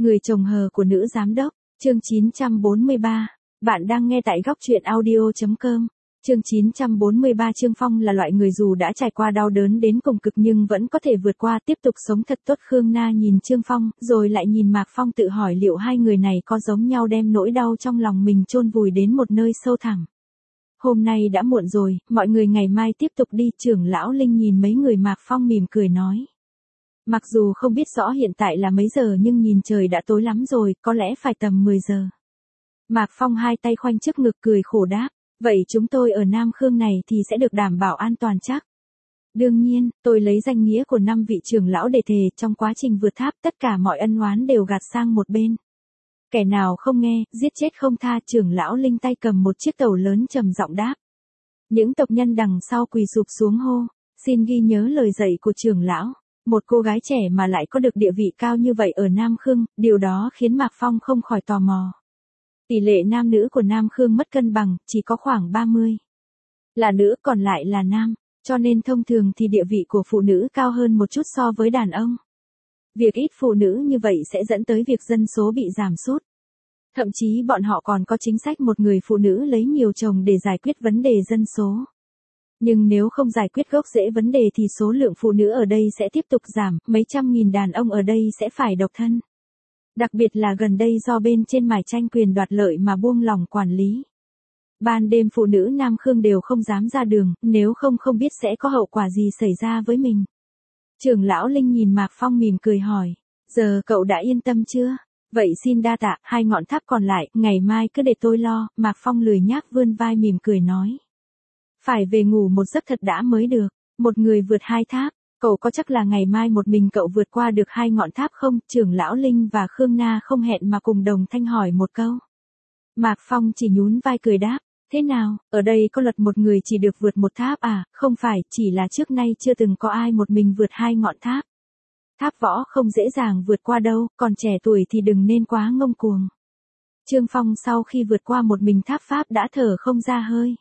Người chồng hờ của nữ giám đốc, chương 943. Bạn đang nghe tại góc truyện audio.com. Chương 943. Trương Phong là loại người dù đã trải qua đau đớn đến cùng cực nhưng vẫn có thể vượt qua, tiếp tục sống thật tốt. Khương Na nhìn Trương Phong, rồi lại nhìn Mạc Phong, tự hỏi liệu hai người này có giống nhau đem nỗi đau trong lòng mình chôn vùi đến một nơi sâu thẳm. Hôm nay đã muộn rồi, mọi người ngày mai tiếp tục đi. Trưởng lão Linh nhìn mấy người Mạc Phong mỉm cười nói. Mặc dù không biết rõ hiện tại là mấy giờ nhưng nhìn trời đã tối lắm rồi, có lẽ phải tầm 10 giờ. Mạc Phong hai tay khoanh trước ngực cười khổ đáp, vậy chúng tôi ở Nam Khương này thì sẽ được đảm bảo an toàn chắc? Đương nhiên, tôi lấy danh nghĩa của 5 vị trưởng lão để thề, trong quá trình vượt tháp tất cả mọi ân oán đều gạt sang một bên. Kẻ nào không nghe, giết chết không tha. Trưởng lão Linh tay cầm một chiếc tàu lớn trầm giọng đáp. Những tộc nhân đằng sau quỳ sụp xuống hô, xin ghi nhớ lời dạy của trưởng lão. Một cô gái trẻ mà lại có được địa vị cao như vậy ở Nam Khương, điều đó khiến Mạc Phong không khỏi tò mò. Tỷ lệ nam nữ của Nam Khương mất cân bằng, chỉ có khoảng 30 là nữ, còn lại là nam, cho nên thông thường thì địa vị của phụ nữ cao hơn một chút so với đàn ông. Việc ít phụ nữ như vậy sẽ dẫn tới việc dân số bị giảm sút. Thậm chí bọn họ còn có chính sách một người phụ nữ lấy nhiều chồng để giải quyết vấn đề dân số. Nhưng nếu không giải quyết gốc rễ vấn đề thì số lượng phụ nữ ở đây sẽ tiếp tục giảm, mấy trăm nghìn đàn ông ở đây sẽ phải độc thân. Đặc biệt là gần đây do bên trên mải tranh quyền đoạt lợi mà buông lỏng quản lý. Ban đêm phụ nữ Nam Khương đều không dám ra đường, nếu không biết sẽ có hậu quả gì xảy ra với mình. Trưởng lão Linh nhìn Mạc Phong mỉm cười hỏi, giờ cậu đã yên tâm chưa? Vậy xin đa tạ, 2 ngọn tháp còn lại, ngày mai cứ để tôi lo. Mạc Phong lười nhác vươn vai mỉm cười nói. Phải về ngủ một giấc thật đã mới được, một người vượt 2 tháp, cậu có chắc là ngày mai một mình cậu vượt qua được 2 ngọn tháp không? Trưởng lão Linh và Khương Na không hẹn mà cùng đồng thanh hỏi một câu. Mạc Phong chỉ nhún vai cười đáp, thế nào, ở đây có luật một người chỉ được vượt một tháp à? Không phải, chỉ là trước nay chưa từng có ai một mình vượt 2 ngọn tháp. Tháp võ không dễ dàng vượt qua đâu, còn trẻ tuổi thì đừng nên quá ngông cuồng. Trương Phong sau khi vượt qua một mình tháp pháp đã thở không ra hơi.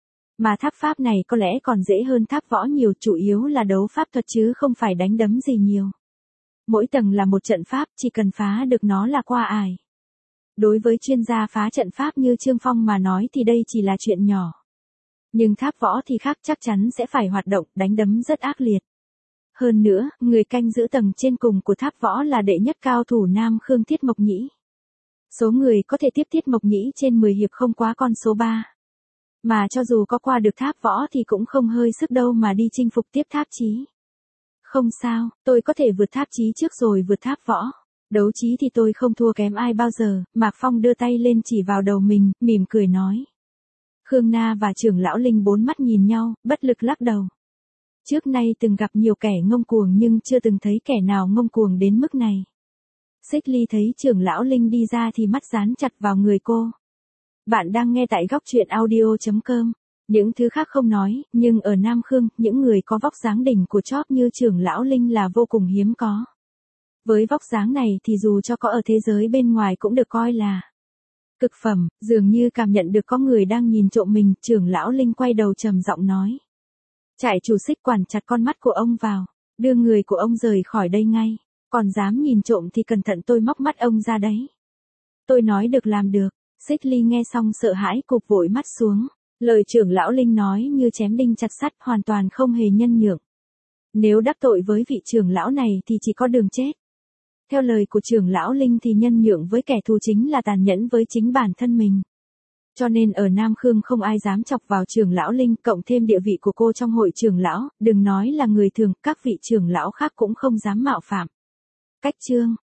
Mà tháp pháp này có lẽ còn dễ hơn tháp võ nhiều, chủ yếu là đấu pháp thuật chứ không phải đánh đấm gì nhiều. Mỗi tầng là một trận pháp, chỉ cần phá được nó là qua ải. Đối với chuyên gia phá trận pháp như Trương Phong mà nói thì đây chỉ là chuyện nhỏ. Nhưng tháp võ thì khác, chắc chắn sẽ phải hoạt động, đánh đấm rất ác liệt. Hơn nữa, người canh giữ tầng trên cùng của tháp võ là đệ nhất cao thủ Nam Khương Thiết Mộc Nhĩ. Số người có thể tiếp Thiết Mộc Nhĩ trên 10 hiệp không quá con số 3. Mà cho dù có qua được tháp võ thì cũng không hơi sức đâu mà đi chinh phục tiếp tháp chí. Không sao, tôi có thể vượt tháp chí trước rồi vượt tháp võ. Đấu trí thì tôi không thua kém ai bao giờ. Mạc Phong đưa tay lên chỉ vào đầu mình, mỉm cười nói. Khương Na và trưởng lão Linh bốn mắt nhìn nhau, bất lực lắc đầu. Trước nay từng gặp nhiều kẻ ngông cuồng nhưng chưa từng thấy kẻ nào ngông cuồng đến mức này. Xích Ly thấy trưởng lão Linh đi ra thì mắt dán chặt vào người cô. Bạn đang nghe tại góc truyện audio.com. Những thứ khác không nói, nhưng ở Nam Khương, những người có vóc dáng đỉnh của chóp như trưởng lão Linh là vô cùng hiếm có. Với vóc dáng này thì dù cho có ở thế giới bên ngoài cũng được coi là cực phẩm. Dường như cảm nhận được có người đang nhìn trộm mình, trưởng lão Linh quay đầu trầm giọng nói. Trại chủ Xích quản chặt con mắt của ông vào, đưa người của ông rời khỏi đây ngay, còn dám nhìn trộm thì cẩn thận tôi móc mắt ông ra đấy. Tôi nói được làm được. Xích Ly nghe xong sợ hãi cụp vội mắt xuống. Lời trưởng lão Linh nói như chém đinh chặt sắt, hoàn toàn không hề nhân nhượng. Nếu đắc tội với vị trưởng lão này thì chỉ có đường chết. Theo lời của trưởng lão Linh thì nhân nhượng với kẻ thù chính là tàn nhẫn với chính bản thân mình. Cho nên ở Nam Khương không ai dám chọc vào trưởng lão Linh, cộng thêm địa vị của cô trong hội trưởng lão, đừng nói là người thường, các vị trưởng lão khác cũng không dám mạo phạm. Cách chương